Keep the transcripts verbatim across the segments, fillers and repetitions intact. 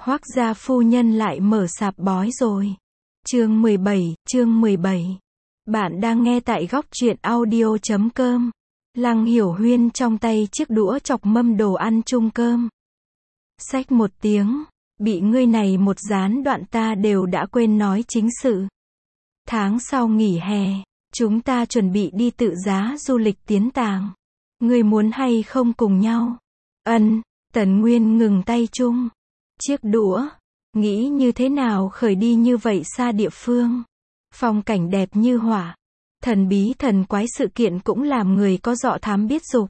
Hoác gia phu nhân lại mở sạp bói rồi. Chương mười bảy, chương mười bảy. Bạn đang nghe tại góc truyện audio chấm com. Lăng Hiểu Huyên trong tay chiếc đũa chọc mâm đồ ăn chung cơm. Xách một tiếng, bị ngươi này một gián đoạn ta đều đã quên nói chính sự. Tháng sau nghỉ hè, chúng ta chuẩn bị đi tự giá du lịch tiến tàng. Ngươi muốn hay không cùng nhau? Ân, Tần Nguyên ngừng tay chung. Chiếc đũa, nghĩ như thế nào khởi đi như vậy xa địa phương. Phong cảnh đẹp như họa. Thần bí thần quái sự kiện cũng làm người có dọ thám biết dục.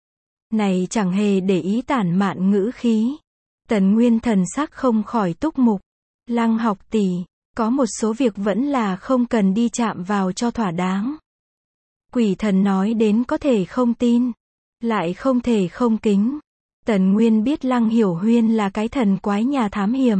Này chẳng hề để ý tản mạn ngữ khí. Tần Nguyên thần sắc không khỏi túc mục. Lăng học tỷ, có một số việc vẫn là không cần đi chạm vào cho thỏa đáng. Quỷ thần nói đến có thể không tin, lại không thể không kính. Tần Nguyên biết Lăng Hiểu Huyên là cái thần quái nhà thám hiểm.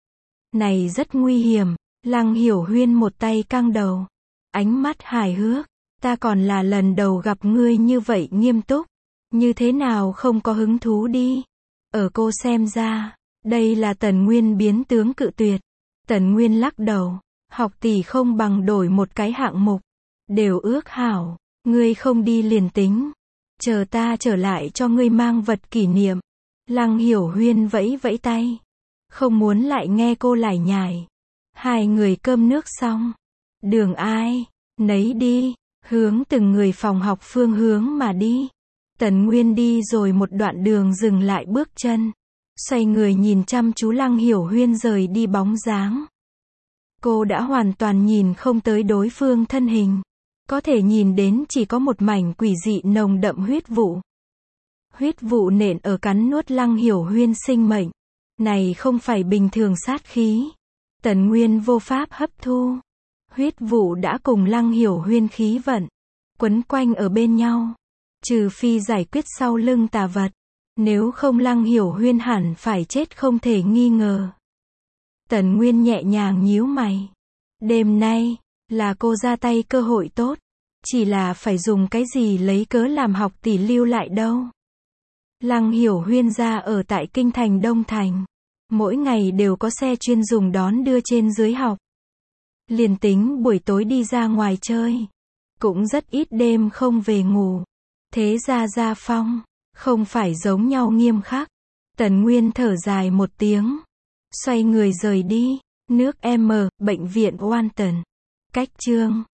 Này rất nguy hiểm. Lăng Hiểu Huyên một tay căng đầu, ánh mắt hài hước. Ta còn là lần đầu gặp ngươi như vậy nghiêm túc. Như thế nào không có hứng thú đi. Ở cô xem ra, đây là Tần Nguyên biến tướng cự tuyệt. Tần Nguyên lắc đầu, học tỷ không bằng đổi một cái hạng mục. Đều ước hảo, ngươi không đi liền tính. Chờ ta trở lại cho ngươi mang vật kỷ niệm. Lăng Hiểu Huyên vẫy vẫy tay. Không muốn lại nghe cô lải nhải. Hai người cơm nước xong. Đường ai, nấy đi, hướng từng người phòng học phương hướng mà đi. Tần Nguyên đi rồi một đoạn đường dừng lại bước chân. Xoay người nhìn chăm chú Lăng Hiểu Huyên rời đi bóng dáng. Cô đã hoàn toàn nhìn không tới đối phương thân hình. Có thể nhìn đến chỉ có một mảnh quỷ dị nồng đậm huyết vụ. Huyết vụ nện ở cắn nuốt Lăng Hiểu Huyên sinh mệnh. Này không phải bình thường sát khí. Tần Nguyên vô pháp hấp thu. Huyết vụ đã cùng Lăng Hiểu Huyên khí vận quấn quanh ở bên nhau. Trừ phi giải quyết sau lưng tà vật. Nếu không Lăng Hiểu Huyên hẳn phải chết không thể nghi ngờ. Tần Nguyên nhẹ nhàng nhíu mày. Đêm nay, là cô ra tay cơ hội tốt. Chỉ là phải dùng cái gì lấy cớ làm học tỷ lưu lại đâu. Lăng Hiểu Huyên ra ở tại kinh thành Đông Thành. Mỗi ngày đều có xe chuyên dùng đón đưa trên dưới học. Liền tính buổi tối đi ra ngoài chơi. Cũng rất ít đêm không về ngủ. Thế ra gia phong, không phải giống nhau nghiêm khắc. Tần Nguyên thở dài một tiếng. Xoay người rời đi. Nước M, bệnh viện Walton. Cách chương.